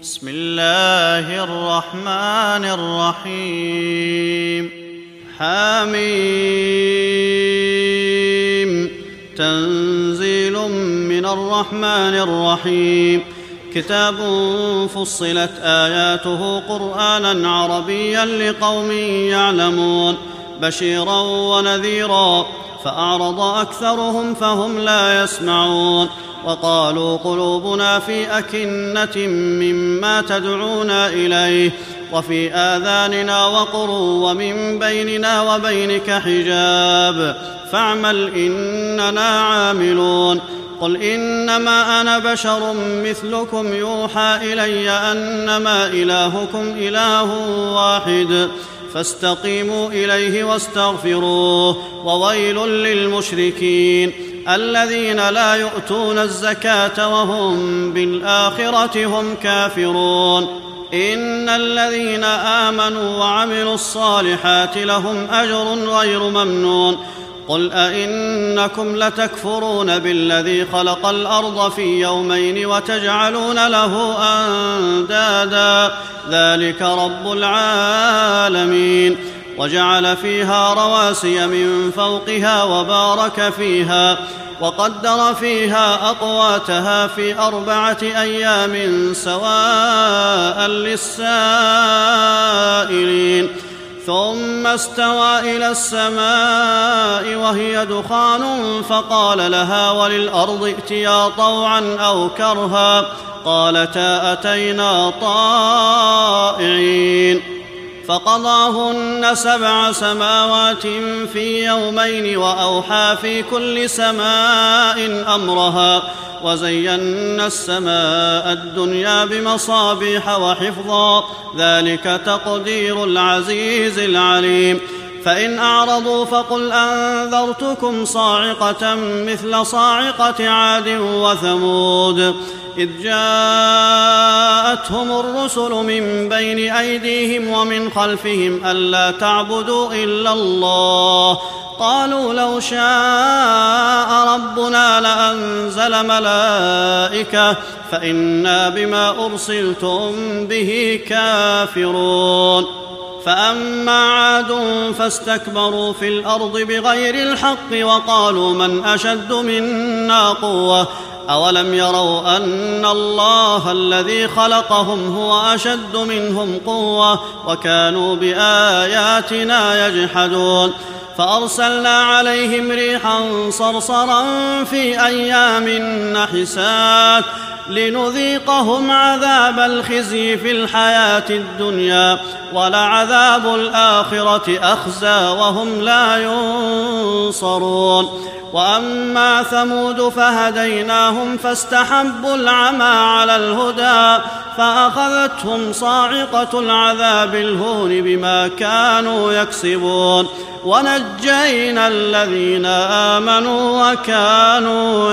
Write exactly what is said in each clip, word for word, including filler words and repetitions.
بسم الله الرحمن الرحيم. حميم. تنزيل من الرحمن الرحيم. كتاب فصلت آياته قرآنا عربيا لقوم يعلمون بشيرا ونذيرا فأعرض أكثرهم فهم لا يسمعون وقالوا قلوبنا في أكنة مما تدعونا إليه وفي آذاننا وقر ومن بيننا وبينك حجاب فاعمل إننا عاملون. قل إنما أنا بشر مثلكم يوحى إلي أنما إلهكم إله واحد فاستقيموا إليه واستغفروه وويل للمشركين الذين لا يؤتون الزكاة وهم بالآخرة هم كافرون. إن الذين آمنوا وعملوا الصالحات لهم أجر غير ممنون. قل أئنكم لتكفرون بالذي خلق الأرض في يومين وتجعلون له أندادا ذلك رب العالمين. وجعل فيها رواسي من فوقها وبارك فيها وقدر فيها أقواتها في أربعة أيام سواء للسائلين ثم استوى إلى السماء وهي دخان فقال لها وللأرض ائتيا طوعا أو كرها قالتا أتينا طائعين. فقضاهن سبع سماوات في يومين وأوحى في كل سماء أمرها وزينا السماء الدنيا بمصابيح وحفظا ذلك تقدير العزيز العليم. فإن أعرضوا فقل أنذرتكم صاعقة مثل صاعقة عاد وثمود إذ جاءتهم الرسل من بين أيديهم ومن خلفهم ألا تعبدوا إلا الله قالوا لو شاء ربنا لأنزل ملائكة فإنا بما أرسلتم به كافرون. فأما عاد فاستكبروا في الأرض بغير الحق وقالوا من أشد منا قوة أولم يروا أن الله الذي خلقهم هو أشد منهم قوة وكانوا بآياتنا يجحدون. فأرسلنا عليهم ريحا صرصرا في أيام نحسات لنذيقهم عذاب الخزي في الحياة الدنيا ولعذاب الآخرة أخزى وهم لا ينصرون. وأما ثمود فهديناهم فاستحبوا العمى على الهدى فأخذتهم صاعقة العذاب الهون بما كانوا يكسبون ونجينا الذين آمنوا وكانوا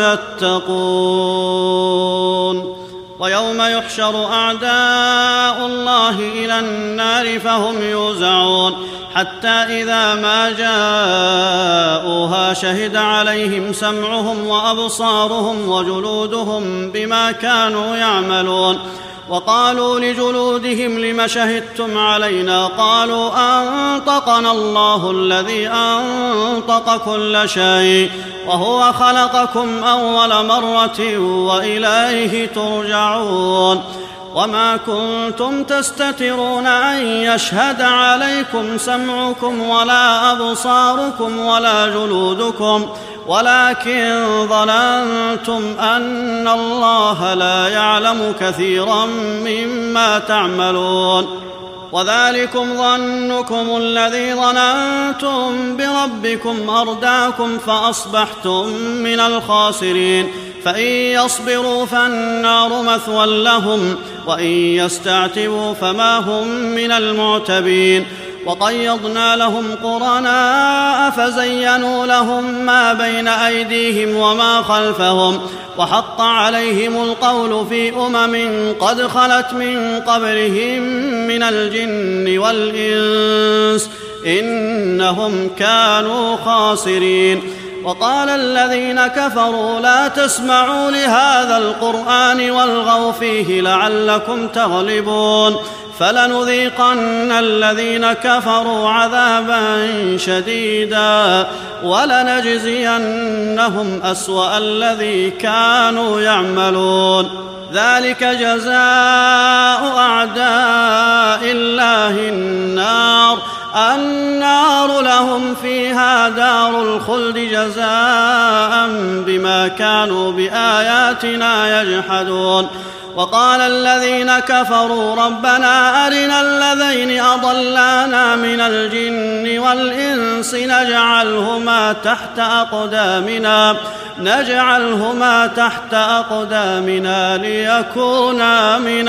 يتقون. ويوم يحشر أعداء الله إلى النار فهم يوزعون حتى إذا ما جاءوها شهد عليهم سمعهم وأبصارهم وجلودهم بما كانوا يعملون. وقالوا لجلودهم لم شهدتم علينا قالوا أنطقنا الله الذي أنطق كل شيء وهو خلقكم أول مرة وإليه ترجعون. وما كنتم تستترون أن يشهد عليكم سمعكم ولا أبصاركم ولا جلودكم ولكن ظننتم أن الله لا يعلم كثيرا مما تعملون. وذلكم ظنكم الذي ظننتم بربكم أرداكم فأصبحتم من الخاسرين. فإن يصبروا فالنار مثوى لهم وإن يستعتبوا فما هم من المعتبين. وقيضنا لهم قرناء فزينوا لهم ما بين أيديهم وما خلفهم وحق عليهم القول في أمم قد خلت من قبلهم من الجن والإنس إنهم كانوا خاسرين. وقال الذين كفروا لا تسمعوا لهذا القرآن والغوا فيه لعلكم تغلبون فلنذيقن الذين كفروا عذابا شديدا ولنجزينهم أسوأ الذي كانوا يعملون ذلك جزاء أعداء الله النار النار لهم فيها دار الخلد جزاء بما كانوا بآياتنا يجحدون وقال الذين كفروا ربنا أرنا الذين أضلانا من الجن والإنس نجعلهما تحت أقدامنا نجعلهما تحت أقدامنا ليكونا من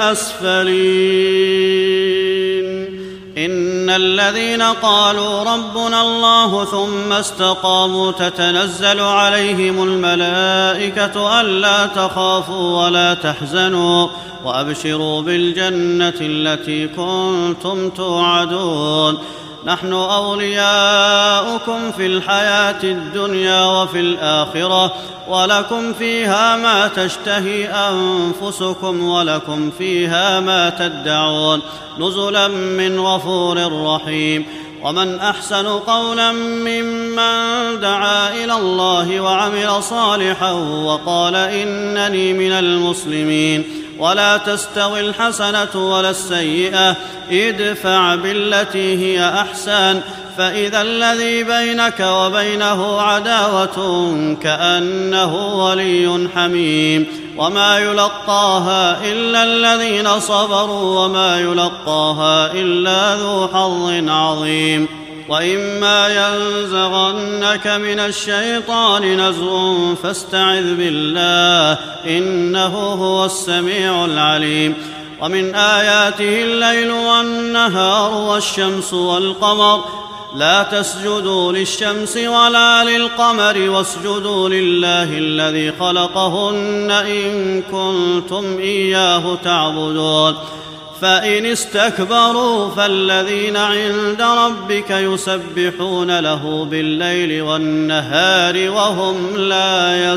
الأسفلين إن الذين قالوا ربنا الله ثم استقاموا تتنزل عليهم الملائكة ألا تخافوا ولا تحزنوا وأبشروا بالجنة التي كنتم توعدون نحن أولياؤكم في الحياة الدنيا وفي الآخرة ولكم فيها ما تشتهي أنفسكم ولكم فيها ما تدعون نزلا من غفور رحيم ومن أحسن قولا ممن دعا إلى الله وعمل صالحا وقال إنني من المسلمين ولا تستوي الحسنة ولا السيئة ادفع بالتي هي أحسن فإذا الذي بينك وبينه عداوة كأنه ولي حميم وما يلقاها إلا الذين صبروا وما يلقاها إلا ذو حظ عظيم وإما ينزغنك من الشيطان نزغ فاستعذ بالله إنه هو السميع العليم ومن آياته الليل والنهار والشمس والقمر لا تسجدوا للشمس ولا للقمر واسجدوا لله الذي خلقهن إن كنتم إياه تعبدون فإن استكبروا فالذين عند ربك يسبحون له بالليل والنهار وهم لا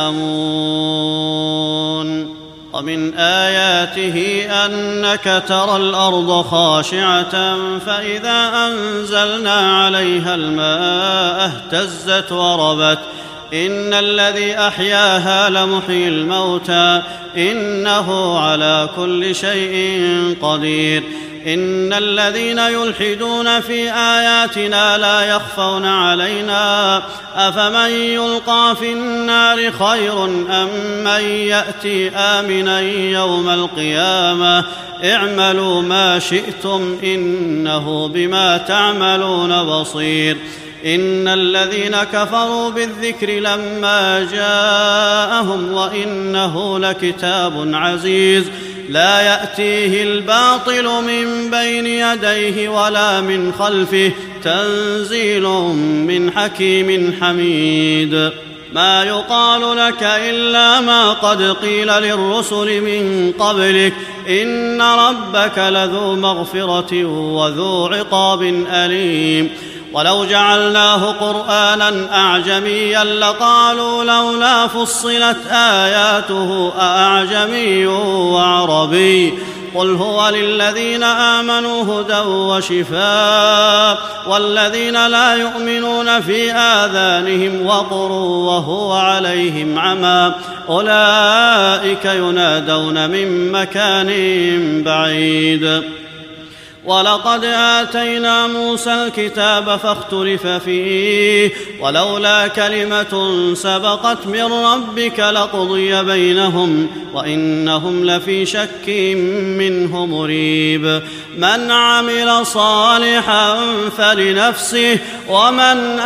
يسأمون ومن آياته أنك ترى الأرض خاشعة فإذا أنزلنا عليها الماء اهتزت وربت إن الذي أحياها لمحيي الموتى إنه على كل شيء قدير إن الذين يلحدون في آياتنا لا يخفون علينا أفمن يلقى في النار خير أم من يأتي آمنا يوم القيامة اعملوا ما شئتم إنه بما تعملون بصير إن الذين كفروا بالذكر لما جاءهم وإنه لكتاب عزيز لا يأتيه الباطل من بين يديه ولا من خلفه تنزيل من حكيم حميد ما يقال لك إلا ما قد قيل للرسل من قبلك إن ربك لذو مغفرة وذو عقاب أليم ولو جعلناه قرآنا أعجميا لقالوا لولا فصلت آياته أأعجمي وعربي قل هو للذين آمنوا هدى وشفاء والذين لا يؤمنون في آذانهم وقر وهو عليهم عمى أولئك ينادون من مكان بعيد ولقد آتينا موسى الكتاب فاختلف فيه ولولا كلمة سبقت من ربك لقضي بينهم وإنهم لفي شك منه مريب من عمل صالحا فلنفسه ومن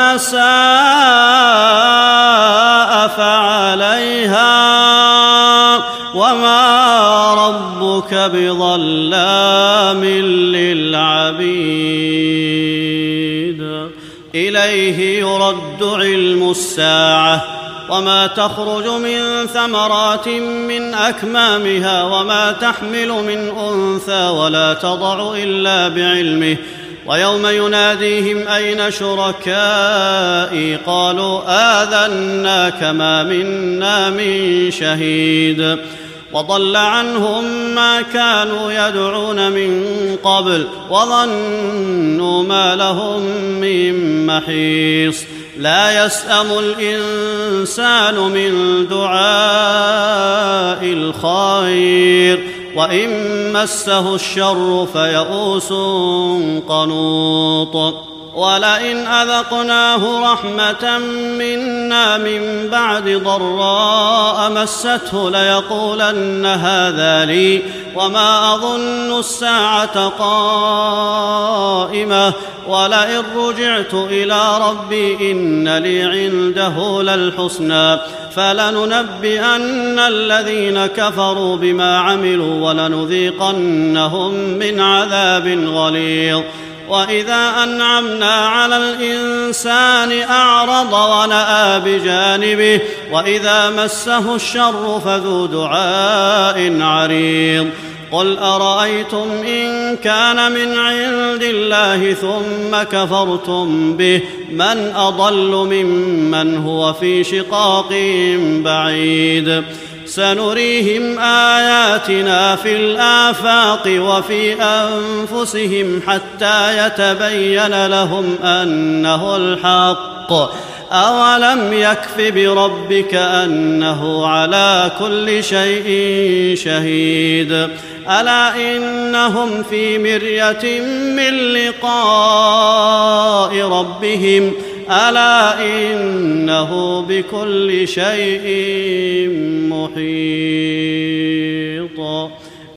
أساء فعليها وما ربك بظلام للعبيد إليه يرد علم الساعة وما تخرج من ثمرات من أكمامها وما تحمل من أنثى ولا تضع إلا بعلمه ويوم يناديهم أين شركائي قالوا آذناك ما منا من شهيد وضل عنهم ما كانوا يدعون من قبل وظنوا ما لهم من محيص لا يسأم الإنسان من دعاء الخير وإن مسه الشر فيئوس قنوط ولئن أذقناه رحمة منا من بعد ضراء مسته ليقولن هذا لي وما أظن الساعة قائمة ولئن رجعت إلى ربي إن لي عنده للحسنى فلننبئن الذين كفروا بما عملوا ولنذيقنهم من عذاب غليظ وإذا أنعمنا على الإنسان أعرض ونأى بجانبه وإذا مسه الشر فذو دعاء عريض قل أرأيتم إن كان من عند الله ثم كفرتم به من أضل ممن هو في شقاق بعيد سنريهم آياتنا في الآفاق وفي أنفسهم حتى يتبين لهم أنه الحق أولم يكف بربك أنه على كل شيء شهيد ألا إنهم في مرية من لقاء ربهم ألا إنه بكل شيء محيط.